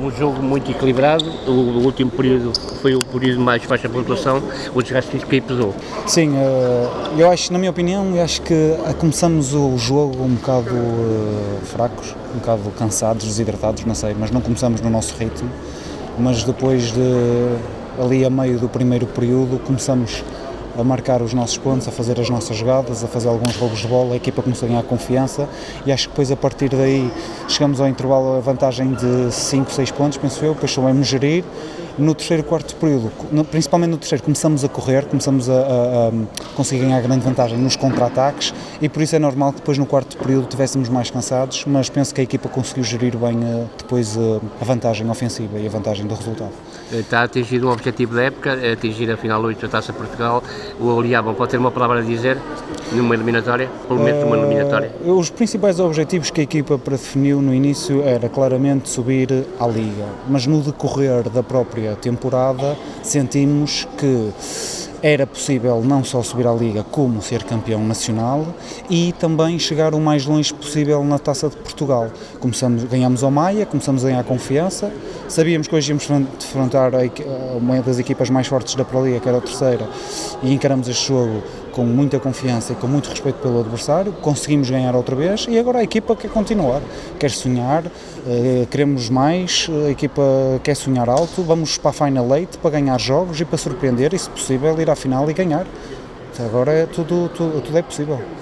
um jogo muito equilibrado, o último período foi o período mais baixa pontuação, o desgaste físico aí pesou. Sim, eu acho, na minha opinião, eu acho que começamos o jogo um bocado fracos, um bocado cansados, desidratados, não sei, mas não começamos no nosso ritmo, mas depois ali a meio do primeiro período começamos a marcar os nossos pontos, a fazer as nossas jogadas, a fazer alguns roubos de bola, a equipa começou a ganhar confiança e acho que depois a partir daí chegamos ao intervalo a vantagem de 5, 6 pontos, penso eu, depois soubemos gerir. No terceiro e quarto período, principalmente no terceiro, começamos a correr, começamos a conseguir ganhar grande vantagem nos contra-ataques e por isso é normal que depois no quarto período estivéssemos mais cansados, mas penso que a equipa conseguiu gerir bem depois a vantagem ofensiva e a vantagem do resultado. Está a atingir um objetivo da época, atingir a final 8 da Taça Portugal. O Oliabam pode ter uma palavra a dizer numa eliminatória, pelo menos numa eliminatória? Os principais objetivos que a equipa predefiniu no início era claramente subir à Liga, mas no decorrer da própria temporada sentimos que era possível não só subir à Liga como ser campeão nacional e também chegar o mais longe possível na Taça de Portugal. Ganhamos ao Maia, começamos a ganhar confiança, sabíamos que hoje íamos defrontar uma das equipas mais fortes da Pro Liga, que era a terceira, e encaramos este jogo com muita confiança e com muito respeito pelo adversário, conseguimos ganhar outra vez e agora a equipa quer continuar, quer sonhar, queremos mais, a equipa quer sonhar alto, vamos para a Final 8 para ganhar jogos e para surpreender e, se possível, ir à final e ganhar. Agora tudo é possível.